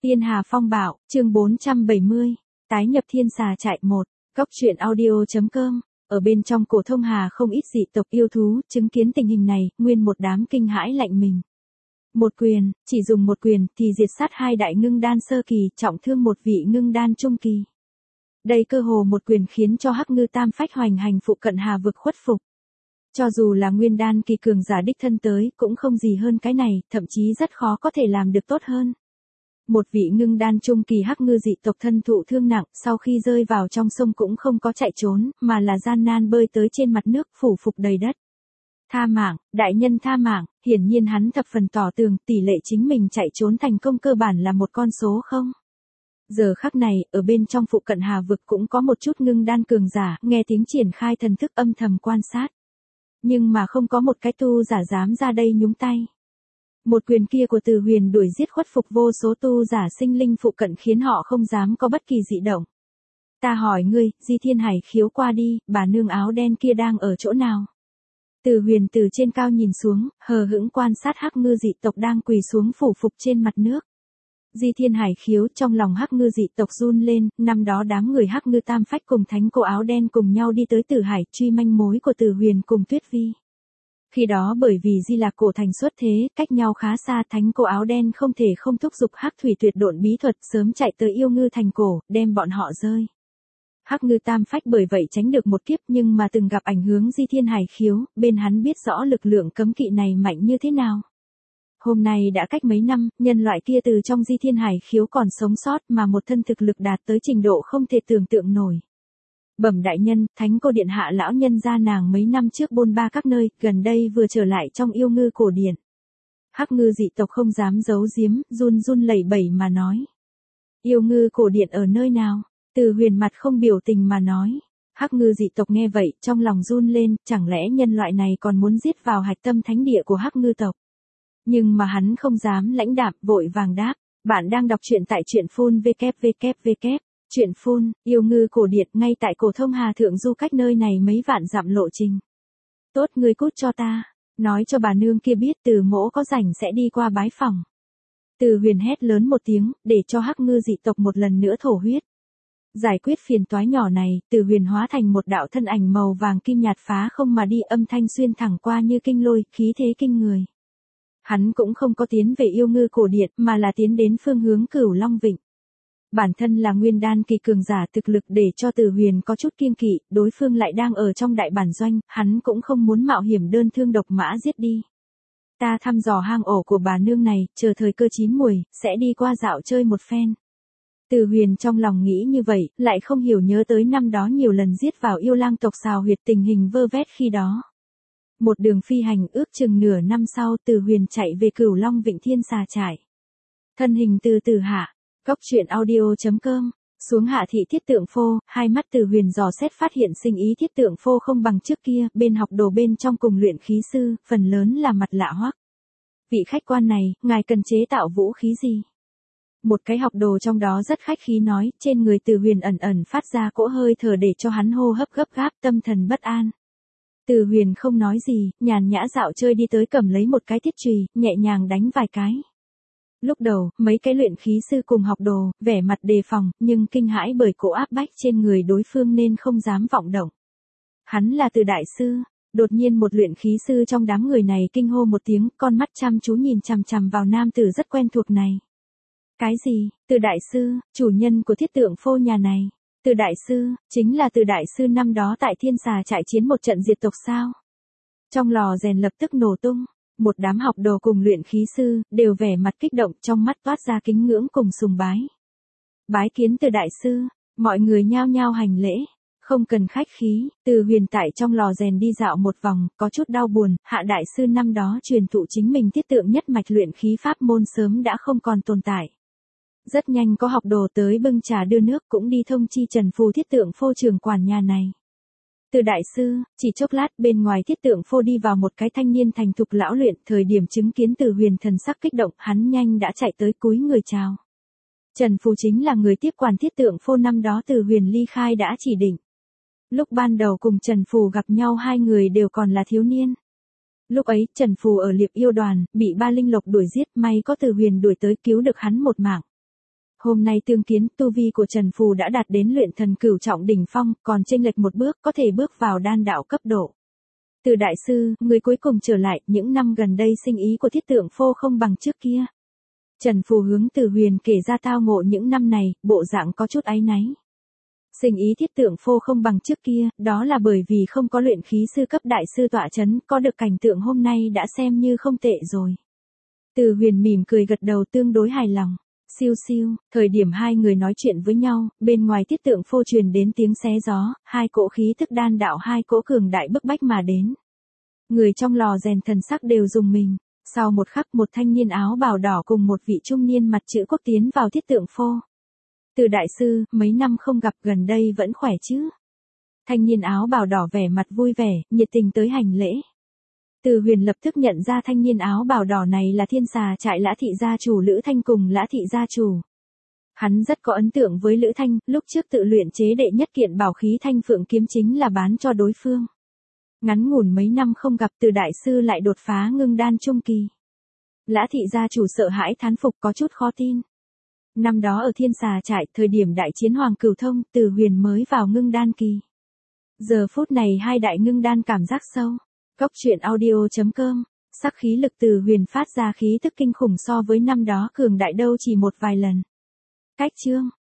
Tiên Hà Phong Bạo, chương 470, tái nhập thiên xà trại 1, góc truyện audio.com. Ở bên trong cổ thông hà không ít dị tộc yêu thú, chứng kiến tình hình này, nguyên một đám kinh hãi lạnh mình. Một quyền, chỉ dùng một quyền thì diệt sát hai đại ngưng đan sơ kỳ, trọng thương một vị ngưng đan trung kỳ. Đây cơ hồ một quyền khiến cho Hắc Ngư Tam Phách hoành hành phụ cận hà vực khuất phục. Cho dù là nguyên đan kỳ cường giả đích thân tới, cũng không gì hơn cái này, thậm chí rất khó có thể làm được tốt hơn. Một vị ngưng đan trung kỳ Hắc Ngư dị tộc thân thụ thương nặng, sau khi rơi vào trong sông cũng không có chạy trốn, mà là gian nan bơi tới trên mặt nước phủ phục đầy đất. Tha mạng, đại nhân tha mạng, hiển nhiên hắn thập phần tỏ tường, tỷ lệ chính mình chạy trốn thành công cơ bản là một con số không. Giờ khắc này, ở bên trong phụ cận hà vực cũng có một chút ngưng đan cường giả, nghe tiếng triển khai thần thức âm thầm quan sát. Nhưng mà không có một cái tu giả dám ra đây nhúng tay. Một quyền kia của Từ Huyền đuổi giết khuất phục vô số tu giả sinh linh phụ cận khiến họ không dám có bất kỳ dị động. Ta hỏi ngươi, Di Thiên Hải khiếu qua đi, bà nương áo đen kia đang ở chỗ nào? Từ Huyền từ trên cao nhìn xuống, hờ hững quan sát Hắc Ngư dị tộc đang quỳ xuống phủ phục trên mặt nước. Di Thiên Hải khiếu, trong lòng Hắc Ngư dị tộc run lên, năm đó đám người Hắc Ngư Tam Phách cùng Thánh Cô áo đen cùng nhau đi tới Tử Hải truy manh mối của Từ Huyền cùng Tuyết Vi. Khi đó bởi vì Di Lạc cổ thành xuất thế, cách nhau khá xa, Thánh Cô áo đen không thể không thúc giục Hắc Thủy Tuyệt Độn bí thuật sớm chạy tới Yêu Ngư thành cổ, đem bọn họ rơi. Hắc Ngư Tam Phách bởi vậy tránh được một kiếp, nhưng mà từng gặp ảnh hướng Di Thiên Hải khiếu, bên hắn biết rõ lực lượng cấm kỵ này mạnh như thế nào. Hôm nay đã cách mấy năm, nhân loại kia từ trong Di Thiên Hải khiếu còn sống sót mà một thân thực lực đạt tới trình độ không thể tưởng tượng nổi. Bẩm đại nhân, Thánh Cô điện hạ lão nhân gia nàng mấy năm trước bôn ba các nơi, gần đây vừa trở lại trong Yêu Ngư cổ điện. Hắc Ngư dị tộc không dám giấu giếm, run run lẩy bẩy mà nói. Yêu Ngư cổ điện ở nơi nào? Từ Huyền mặt không biểu tình mà nói. Hắc Ngư dị tộc nghe vậy, trong lòng run lên, chẳng lẽ nhân loại này còn muốn giết vào hạch tâm thánh địa của Hắc Ngư tộc? Nhưng mà hắn không dám lãnh đạm, vội vàng đáp. Bạn đang đọc truyện tại truyện phun www. Truyện phun, Yêu Ngư cổ điện ngay tại cổ thông hà thượng du cách nơi này mấy vạn dặm lộ trình. Tốt, ngươi cút cho ta. Nói cho bà nương kia biết Từ mỗ có rảnh sẽ đi qua bái phòng. Từ Huyền hét lớn một tiếng, để cho Hắc Ngư dị tộc một lần nữa thổ huyết. Giải quyết phiền toái nhỏ này, Từ Huyền hóa thành một đạo thân ảnh màu vàng kim nhạt phá không mà đi, âm thanh xuyên thẳng qua như kinh lôi, khí thế kinh người. Hắn cũng không có tiến về Yêu Ngư cổ điện, mà là tiến đến phương hướng Cửu Long Vịnh. Bản thân là nguyên đan kỳ cường giả, thực lực để cho Từ Huyền có chút kiêng kỵ, đối phương lại đang ở trong đại bản doanh, hắn cũng không muốn mạo hiểm đơn thương độc mã giết đi. Ta thăm dò hang ổ của bà nương này, chờ thời cơ chín muồi, sẽ đi qua dạo chơi một phen. Từ Huyền trong lòng nghĩ như vậy, lại không hiểu nhớ tới năm đó nhiều lần giết vào yêu lang tộc xào huyệt, tình hình vơ vét khi đó. Một đường phi hành, ước chừng nửa năm sau, Từ Huyền chạy về Cửu Long Vịnh thiên xà trại. Thân hình từ từ hạ, góc truyện audio.com, xuống hạ thị Thiết Tượng Phô, hai mắt Từ Huyền dò xét phát hiện sinh ý Thiết Tượng Phô không bằng trước kia, bên học đồ bên trong cùng luyện khí sư, phần lớn là mặt lạ hoắc. Vị khách quan này, ngài cần chế tạo vũ khí gì? Một cái học đồ trong đó rất khách khí nói, trên người Từ Huyền ẩn ẩn phát ra cỗ hơi thở để cho hắn hô hấp gấp gáp, tâm thần bất an. Từ Huyền không nói gì, nhàn nhã dạo chơi đi tới cầm lấy một cái thiết chùy, nhẹ nhàng đánh vài cái. Lúc đầu, mấy cái luyện khí sư cùng học đồ, vẻ mặt đề phòng, nhưng kinh hãi bởi cỗ áp bách trên người đối phương nên không dám vọng động. Hắn là Từ đại sư. Đột nhiên một luyện khí sư trong đám người này kinh hô một tiếng, con mắt chăm chú nhìn chằm chằm vào nam tử rất quen thuộc này. Cái gì? Từ đại sư, chủ nhân của Thiết Tượng Phô nhà này. Từ đại sư, chính là Từ đại sư năm đó tại thiên xà trại chiến một trận diệt tộc sao? Trong lò rèn lập tức nổ tung, một đám học đồ cùng luyện khí sư, đều vẻ mặt kích động, trong mắt toát ra kính ngưỡng cùng sùng bái. Bái kiến Từ đại sư, mọi người nhao nhao hành lễ, không cần khách khí. Từ Huyền tại trong lò rèn đi dạo một vòng, có chút đau buồn, Hạ đại sư năm đó truyền thụ chính mình thiết tượng nhất mạch luyện khí pháp môn sớm đã không còn tồn tại. Rất nhanh có học đồ tới bưng trà đưa nước, cũng đi thông chi Trần Phù Thiết Tượng Phô trưởng quản nhà này. Từ đại sư, chỉ chốc lát bên ngoài Thiết Tượng Phô đi vào một cái thanh niên thành thục lão luyện, thời điểm chứng kiến Từ Huyền thần sắc kích động, hắn nhanh đã chạy tới cúi người chào. Trần Phù chính là người tiếp quản Thiết Tượng Phô năm đó Từ Huyền ly khai đã chỉ định. Lúc ban đầu cùng Trần Phù gặp nhau hai người đều còn là thiếu niên. Lúc ấy, Trần Phù ở Liệp Yêu đoàn, bị ba linh lộc đuổi giết, may có Từ Huyền đuổi tới cứu được hắn một mạng. Hôm nay tương kiến, tu vi của Trần Phù đã đạt đến luyện thần cửu trọng đỉnh phong, còn chênh lệch một bước có thể bước vào đan đạo cấp độ. Từ đại sư, người cuối cùng trở lại, những năm gần đây sinh ý của Thiết Tượng Phô không bằng trước kia. Trần Phù hướng Từ Huyền kể ra tao ngộ những năm này, bộ dạng có chút áy náy. Sinh ý Thiết Tượng Phô không bằng trước kia, đó là bởi vì không có luyện khí sư cấp đại sư tọa chấn, có được cảnh tượng hôm nay đã xem như không tệ rồi. Từ Huyền mỉm cười gật đầu tương đối hài lòng. Siêu siêu, thời điểm hai người nói chuyện với nhau, bên ngoài Thiết Tượng Phô truyền đến tiếng xé gió, hai cỗ khí thức đan đạo hai cỗ cường đại bức bách mà đến. Người trong lò rèn thần sắc đều rùng mình. Sau một khắc một thanh niên áo bào đỏ cùng một vị trung niên mặt chữ quốc tiến vào Thiết Tượng Phô. Từ đại sư, mấy năm không gặp gần đây vẫn khỏe chứ? Thanh niên áo bào đỏ vẻ mặt vui vẻ, nhiệt tình tới hành lễ. Từ Huyền lập tức nhận ra thanh niên áo bào đỏ này là Thiên Xà trại Lã thị gia chủ Lữ Thanh cùng Lã thị gia chủ. Hắn rất có ấn tượng với Lữ Thanh, lúc trước tự luyện chế đệ nhất kiện bảo khí Thanh Phượng kiếm chính là bán cho đối phương. Ngắn ngủn mấy năm không gặp, Từ đại sư lại đột phá ngưng đan trung kỳ. Lã thị gia chủ sợ hãi thán phục, có chút khó tin. Năm đó ở Thiên Xà trại, thời điểm đại chiến Hoàng Cửu Thông, Từ Huyền mới vào ngưng đan kỳ. Giờ phút này hai đại ngưng đan cảm giác sâu. Góc truyện audio.com, sắc khí lực Từ Huyền phát ra khí tức kinh khủng so với năm đó cường đại đâu chỉ một vài lần. Cách chương